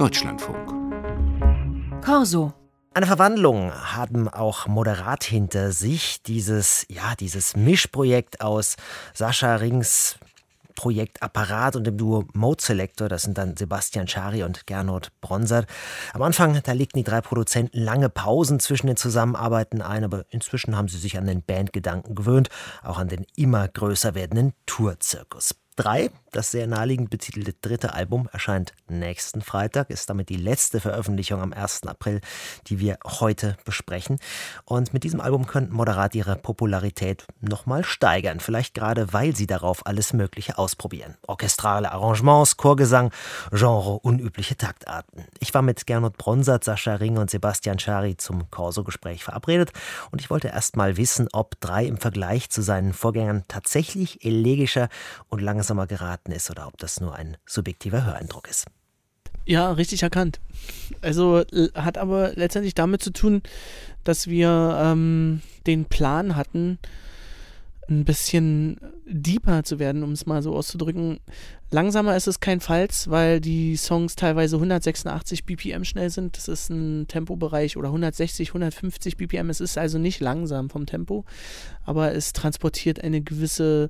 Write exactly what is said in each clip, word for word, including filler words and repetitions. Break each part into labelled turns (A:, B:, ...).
A: Deutschlandfunk.
B: Corso.
C: Eine Verwandlung haben auch Moderat hinter sich. Dieses, ja, dieses Mischprojekt aus Sascha Rings Projekt Apparat und dem Duo Mode Selector, das sind dann Sebastian Schary und Gernot Bronsart. Am Anfang, da legten die drei Produzenten lange Pausen zwischen den Zusammenarbeiten ein, aber inzwischen haben sie sich an den Bandgedanken gewöhnt, auch an den immer größer werdenden Tourzirkus. Drei, das sehr naheliegend betitelte dritte Album, erscheint nächsten Freitag, ist damit die letzte Veröffentlichung am ersten April, die wir heute besprechen. Und mit diesem Album könnten Moderat ihre Popularität nochmal steigern, vielleicht gerade, weil sie darauf alles Mögliche ausprobieren. Orchestrale Arrangements, Chorgesang, Genre unübliche Taktarten. Ich war mit Gernot Bronsart, Sascha Ring und Sebastian Schary zum Corso-Gespräch verabredet und ich wollte erst mal wissen, ob drei im Vergleich zu seinen Vorgängern tatsächlich elegischer und langsamer geraten ist oder ob das nur ein subjektiver Höreindruck ist.
D: Ja, richtig erkannt. Also hat aber letztendlich damit zu tun, dass wir ähm, den Plan hatten, ein bisschen deeper zu werden, um es mal so auszudrücken. Langsamer ist es keinenfalls, weil die Songs teilweise hundertsechsundachtzig B P M schnell sind. Das ist ein Tempobereich oder hundertsechzig, hundertfünfzig B P M. Es ist also nicht langsam vom Tempo, aber es transportiert eine gewisse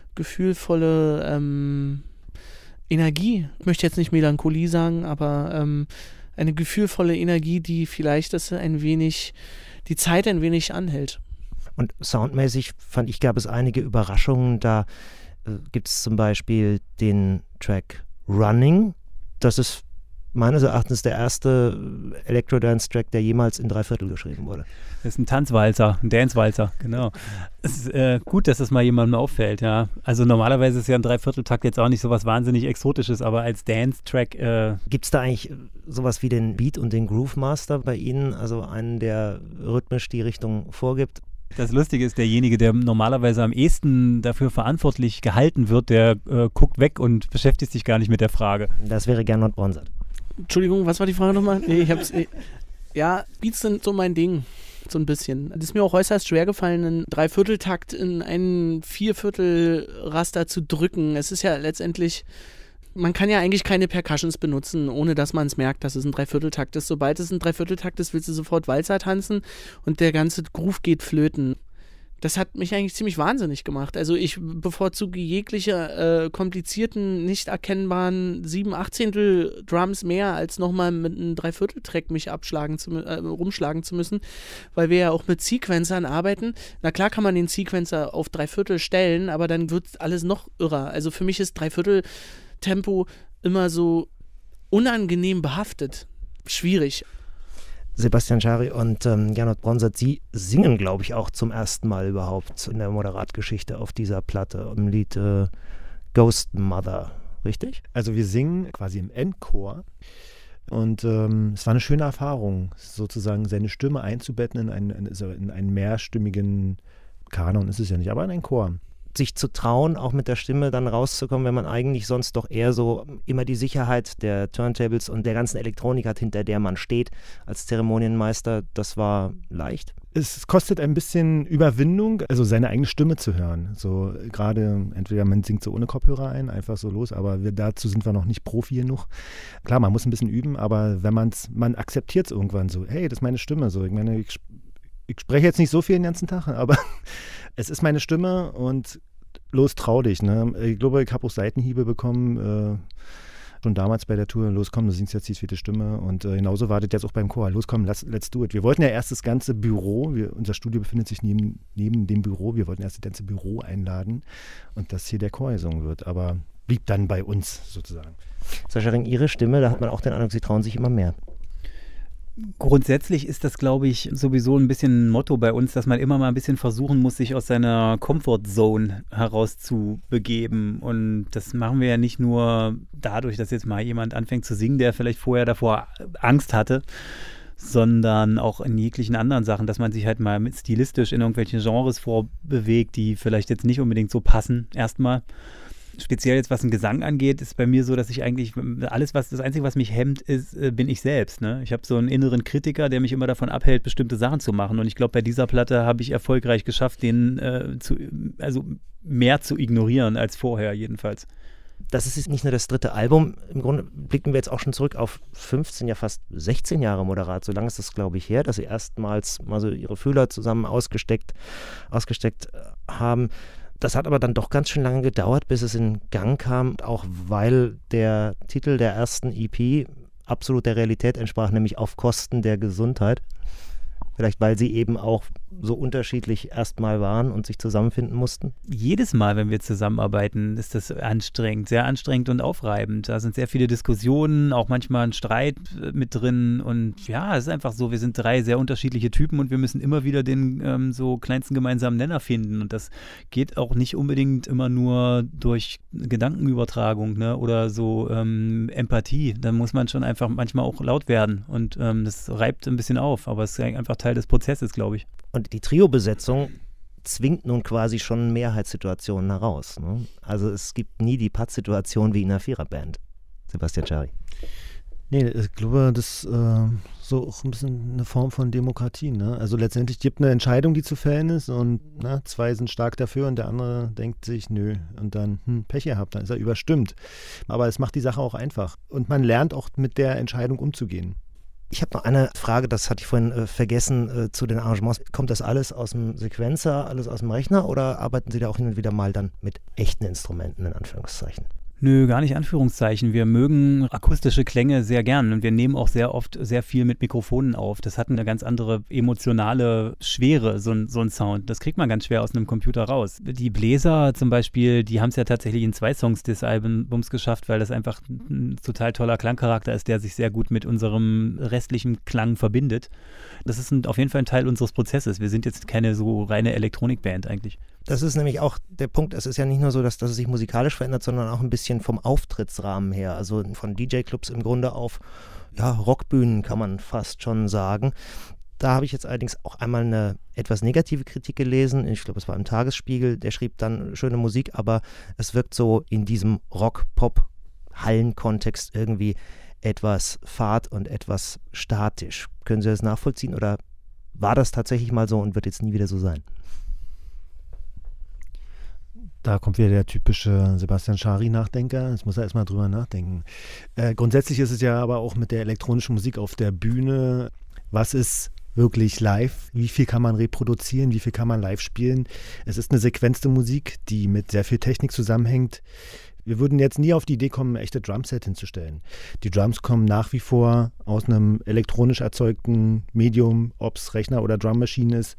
D: gefühlvolle ähm, Energie. Ich möchte jetzt nicht Melancholie sagen, aber ähm, eine gefühlvolle Energie, die vielleicht das ein wenig, die Zeit ein wenig anhält.
C: Und soundmäßig fand ich, gab es einige Überraschungen. Da äh, gibt es zum Beispiel den Track Running. Das ist meines Erachtens der erste Electro-Dance-Track, der jemals in drei Viertel geschrieben wurde.
E: Das ist ein Tanzwalzer, ein Dance-Walzer, genau. Es ist äh, gut, dass das mal jemandem auffällt, ja. Also normalerweise ist ja ein Dreivierteltakt jetzt auch nicht so was wahnsinnig Exotisches, aber als Dance-Track... Äh
C: Gibt es da eigentlich sowas wie den Beat und den Groove Master bei Ihnen? Also einen, der rhythmisch die Richtung vorgibt?
E: Das Lustige ist, derjenige, der normalerweise am ehesten dafür verantwortlich gehalten wird, der äh, guckt weg und beschäftigt sich gar nicht mit der Frage.
C: Das wäre Gernot Bronsart.
D: Entschuldigung, was war die Frage nochmal? Nee, ich hab's. Ja, Beats sind so mein Ding. So ein bisschen. Es ist mir auch äußerst schwer gefallen, einen Dreivierteltakt in einen Vierviertelraster zu drücken. Es ist ja letztendlich, man kann ja eigentlich keine Percussions benutzen, ohne dass man es merkt, dass es ein Dreivierteltakt ist. Sobald es ein Dreivierteltakt ist, willst du sofort Walzer tanzen und der ganze Groove geht flöten. Das hat mich eigentlich ziemlich wahnsinnig gemacht. Also ich bevorzuge jegliche äh, komplizierten, nicht erkennbaren sieben Achtzehntel Drums mehr, als nochmal mit einem Dreivierteltrack mich abschlagen zu, äh, rumschlagen zu müssen, weil wir ja auch mit Sequencern arbeiten. Na klar kann man den Sequencer auf Dreiviertel stellen, aber dann wird alles noch irrer. Also für mich ist Dreiviertel-Tempo immer so unangenehm behaftet. Schwierig.
C: Sebastian Schary und ähm, Gernot Bronsart, Sie singen, glaube ich, auch zum ersten Mal überhaupt in der Moderat-Geschichte auf dieser Platte im Lied äh, Ghost Mother, richtig?
F: Also wir singen quasi im Encore und ähm, es war eine schöne Erfahrung, sozusagen seine Stimme einzubetten in einen, in einen mehrstimmigen Kanon, ist es ja nicht, aber in einen Chor.
C: Sich zu trauen, auch mit der Stimme dann rauszukommen, wenn man eigentlich sonst doch eher so immer die Sicherheit der Turntables und der ganzen Elektronik hat, hinter der man steht als Zeremonienmeister, das war leicht.
F: Es kostet ein bisschen Überwindung, also seine eigene Stimme zu hören. So gerade, entweder man singt so ohne Kopfhörer ein, einfach so los, aber wir, dazu sind wir noch nicht Profi genug. Klar, man muss ein bisschen üben, aber wenn man's, man akzeptiert es irgendwann so, hey, das ist meine Stimme, so, ich meine, ich, ich spreche jetzt nicht so viel den ganzen Tag, aber es ist meine Stimme und los, trau dich. Ne? Ich glaube, ich habe auch Seitenhiebe bekommen, äh, schon damals bei der Tour. Los, komm, du singst jetzt die vierte Stimme. Und äh, genauso war das jetzt auch beim Chor. Los, komm, let's, let's do it. Wir wollten ja erst das ganze Büro, wir, unser Studio befindet sich neben, neben dem Büro, wir wollten erst das ganze Büro einladen und dass hier der Chor gesungen wird. Aber blieb dann bei uns sozusagen.
C: Sascha Ring, Ihre Stimme, da hat man auch den Eindruck, Sie trauen sich immer mehr.
E: Grundsätzlich ist das, glaube ich, sowieso ein bisschen ein Motto bei uns, dass man immer mal ein bisschen versuchen muss, sich aus seiner Comfortzone herauszubegeben. Und das machen wir ja nicht nur dadurch, dass jetzt mal jemand anfängt zu singen, der vielleicht vorher davor Angst hatte, sondern auch in jeglichen anderen Sachen, dass man sich halt mal mit stilistisch in irgendwelche Genres vorbewegt, die vielleicht jetzt nicht unbedingt so passen, erstmal. Speziell jetzt, was den Gesang angeht, ist bei mir so, dass ich eigentlich alles, was das Einzige, was mich hemmt, ist, äh, bin ich selbst. Ne? Ich habe so einen inneren Kritiker, der mich immer davon abhält, bestimmte Sachen zu machen. Und ich glaube, bei dieser Platte habe ich erfolgreich geschafft, den äh, zu, also mehr zu ignorieren als vorher jedenfalls.
C: Das ist nicht nur das dritte Album. Im Grunde blicken wir jetzt auch schon zurück auf fünfzehn, ja fast sechzehn Jahre Moderat. So lange ist das, glaube ich, her, dass sie erstmals mal so ihre Fühler zusammen ausgesteckt, ausgesteckt haben. Das hat aber dann doch ganz schön lange gedauert, bis es in Gang kam, auch weil der Titel der ersten E P absolut der Realität entsprach, nämlich Auf Kosten der Gesundheit. Vielleicht, weil sie eben auch so unterschiedlich erstmal waren und sich zusammenfinden mussten?
E: Jedes Mal, wenn wir zusammenarbeiten, ist das anstrengend, sehr anstrengend und aufreibend. Da sind sehr viele Diskussionen, auch manchmal ein Streit mit drin. Und ja, es ist einfach so, wir sind drei sehr unterschiedliche Typen und wir müssen immer wieder den ähm, so kleinsten gemeinsamen Nenner finden. Und das geht auch nicht unbedingt immer nur durch Gedankenübertragung, ne? Oder so ähm, Empathie. Da muss man schon einfach manchmal auch laut werden. Und ähm, das reibt ein bisschen auf, aber es ist einfach Teil des Prozesses, glaube ich.
C: Und die Trio-Besetzung zwingt nun quasi schon Mehrheitssituationen heraus. Ne? Also es gibt nie die Pattsituation wie in einer Viererband. Sebastian Schari.
F: Nee, ich glaube, das ist äh, so auch ein bisschen eine Form von Demokratie. Ne? Also letztendlich gibt eine Entscheidung, die zu fällen ist und na, zwei sind stark dafür und der andere denkt sich, nö, und dann hm, Pech gehabt, dann ist er überstimmt. Aber es macht die Sache auch einfach. Und man lernt auch mit der Entscheidung umzugehen.
C: Ich habe noch eine Frage, das hatte ich vorhin äh, vergessen, äh, zu den Arrangements. Kommt das alles aus dem Sequenzer, alles aus dem Rechner oder arbeiten Sie da auch hin und wieder mal dann mit echten Instrumenten, in Anführungszeichen?
E: Nö, gar nicht Anführungszeichen. Wir mögen akustische Klänge sehr gern und wir nehmen auch sehr oft sehr viel mit Mikrofonen auf. Das hat eine ganz andere emotionale Schwere, so ein, so ein Sound. Das kriegt man ganz schwer aus einem Computer raus. Die Bläser zum Beispiel, die haben es ja tatsächlich in zwei Songs des Albums geschafft, weil das einfach ein total toller Klangcharakter ist, der sich sehr gut mit unserem restlichen Klang verbindet. Das ist ein, auf jeden Fall ein Teil unseres Prozesses. Wir sind jetzt keine so reine Elektronikband eigentlich.
C: Das ist nämlich auch der Punkt, es ist ja nicht nur so, dass, dass es sich musikalisch verändert, sondern auch ein bisschen vom Auftrittsrahmen her, also von D J-Clubs im Grunde auf ja, Rockbühnen kann man fast schon sagen. Da habe ich jetzt allerdings auch einmal eine etwas negative Kritik gelesen, ich glaube es war im Tagesspiegel, der schrieb dann schöne Musik, aber es wirkt so in diesem Rock-Pop-Hallen-Kontext irgendwie etwas fad und etwas statisch. Können Sie das nachvollziehen oder war das tatsächlich mal so und wird jetzt nie wieder so sein?
F: Da kommt wieder der typische Sebastian Schari-Nachdenker. Jetzt muss er erstmal drüber nachdenken. Äh, grundsätzlich ist es ja aber auch mit der elektronischen Musik auf der Bühne, was ist wirklich live? Wie viel kann man reproduzieren? Wie viel kann man live spielen? Es ist eine sequenzte Musik, die mit sehr viel Technik zusammenhängt. Wir würden jetzt nie auf die Idee kommen, ein echtes Drumset hinzustellen. Die Drums kommen nach wie vor aus einem elektronisch erzeugten Medium, ob es Rechner oder Drummaschine ist.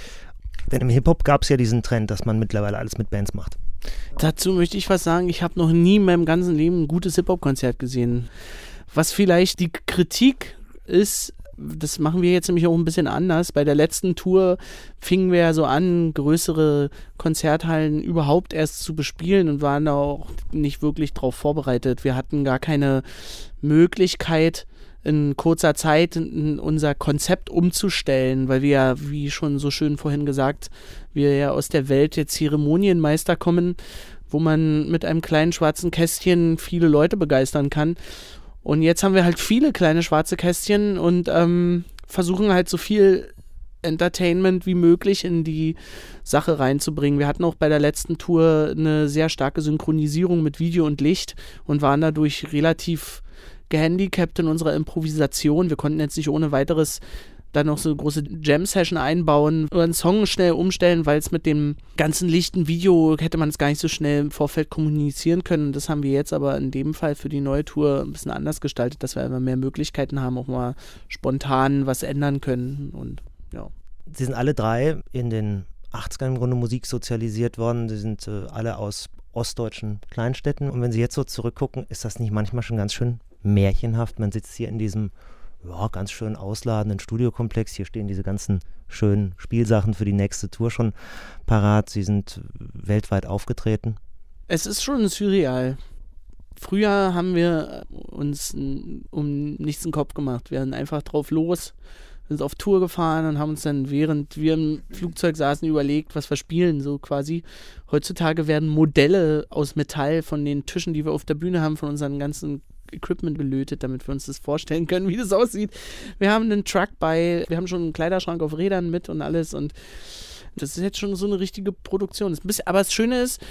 C: Denn im Hip-Hop gab es ja diesen Trend, dass man mittlerweile alles mit Bands macht.
D: Dazu möchte ich was sagen, ich habe noch nie in meinem ganzen Leben ein gutes Hip-Hop-Konzert gesehen. Was vielleicht die Kritik ist, das machen wir jetzt nämlich auch ein bisschen anders. Bei der letzten Tour fingen wir ja so an, größere Konzerthallen überhaupt erst zu bespielen und waren da auch nicht wirklich drauf vorbereitet. Wir hatten gar keine Möglichkeit, in kurzer Zeit unser Konzept umzustellen, weil wir ja, wie schon so schön vorhin gesagt, wir ja aus der Welt der Zeremonienmeister kommen, wo man mit einem kleinen schwarzen Kästchen viele Leute begeistern kann. Und jetzt haben wir halt viele kleine schwarze Kästchen und ähm, versuchen halt so viel Entertainment wie möglich in die Sache reinzubringen. Wir hatten auch bei der letzten Tour eine sehr starke Synchronisierung mit Video und Licht und waren dadurch relativ gehandicapt in unserer Improvisation. Wir konnten jetzt nicht ohne weiteres dann noch so eine große Jam-Session einbauen oder einen Song schnell umstellen, weil es mit dem ganzen lichten Video hätte man es gar nicht so schnell im Vorfeld kommunizieren können. Das haben wir jetzt aber in dem Fall für die neue Tour ein bisschen anders gestaltet, dass wir immer mehr Möglichkeiten haben, auch mal spontan was ändern können und ja.
C: Sie sind alle drei in den achtzigern im Grunde Musik sozialisiert worden. Sie sind äh, alle aus ostdeutschen Kleinstädten und wenn Sie jetzt so zurückgucken, ist das nicht manchmal schon ganz schön märchenhaft. Man sitzt hier in diesem ja, ganz schön ausladenden Studiokomplex. Hier stehen diese ganzen schönen Spielsachen für die nächste Tour schon parat. Sie sind weltweit aufgetreten.
D: Es ist schon surreal. Früher haben wir uns um nichts in den Kopf gemacht. Wir sind einfach drauf los, sind auf Tour gefahren und haben uns dann, während wir im Flugzeug saßen, überlegt, was wir spielen, so quasi. Heutzutage werden Modelle aus Metall von den Tischen, die wir auf der Bühne haben, von unseren ganzen Equipment gelötet, damit wir uns das vorstellen können, wie das aussieht. Wir haben einen Truck bei, wir haben schon einen Kleiderschrank auf Rädern mit und alles und das ist jetzt schon so eine richtige Produktion. Das ist ein bisschen, aber das Schöne ist,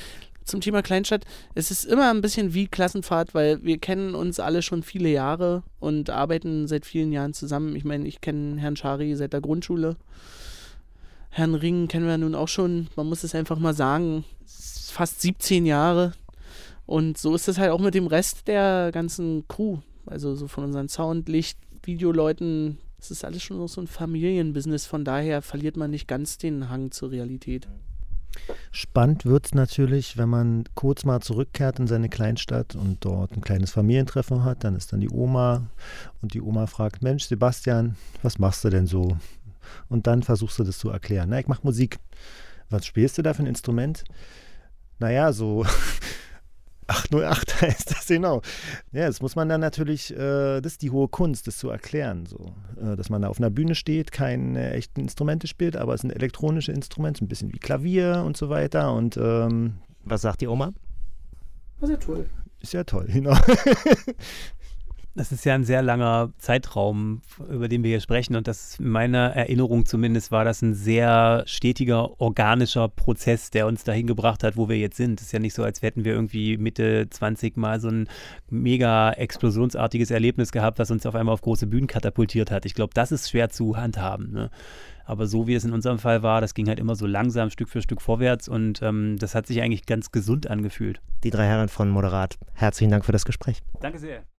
D: zum Thema Kleinstadt, es ist immer ein bisschen wie Klassenfahrt, weil wir kennen uns alle schon viele Jahre und arbeiten seit vielen Jahren zusammen. Ich meine, ich kenne Herrn Schari seit der Grundschule. Herrn Ring kennen wir nun auch schon, man muss es einfach mal sagen, fast siebzehn Jahre. Und so ist es halt auch mit dem Rest der ganzen Crew. Also so von unseren Sound-, Licht-, Videoleuten. Es ist alles schon noch so ein Familienbusiness. Von daher verliert man nicht ganz den Hang zur Realität.
F: Spannend wird es natürlich, wenn man kurz mal zurückkehrt in seine Kleinstadt und dort ein kleines Familientreffen hat. Dann ist dann die Oma und die Oma fragt, Mensch, Sebastian, was machst du denn so? Und dann versuchst du das zu erklären. Na, ich mache Musik. Was spielst du da für ein Instrument? Naja, so acht null acht heißt das, genau. Ja, das muss man dann natürlich, äh, das ist die hohe Kunst, das zu erklären. So. Äh, dass man da auf einer Bühne steht, keine echten Instrumente spielt, aber es sind elektronische Instrumente, ein bisschen wie Klavier und so weiter. Und ähm,
C: was sagt die Oma?
D: Das ist ja toll.
F: Ist ja toll, genau.
E: Das ist ja ein sehr langer Zeitraum, über den wir hier sprechen, und das in meiner Erinnerung zumindest war das ein sehr stetiger, organischer Prozess, der uns dahin gebracht hat, wo wir jetzt sind. Es ist ja nicht so, als hätten wir irgendwie Mitte zwanzig mal so ein mega explosionsartiges Erlebnis gehabt, was uns auf einmal auf große Bühnen katapultiert hat. Ich glaube, das ist schwer zu handhaben, ne? Aber so wie es in unserem Fall war, das ging halt immer so langsam Stück für Stück vorwärts, und ähm, das hat sich eigentlich ganz gesund angefühlt.
C: Die drei Herren von Moderat, herzlichen Dank für das Gespräch.
E: Danke sehr.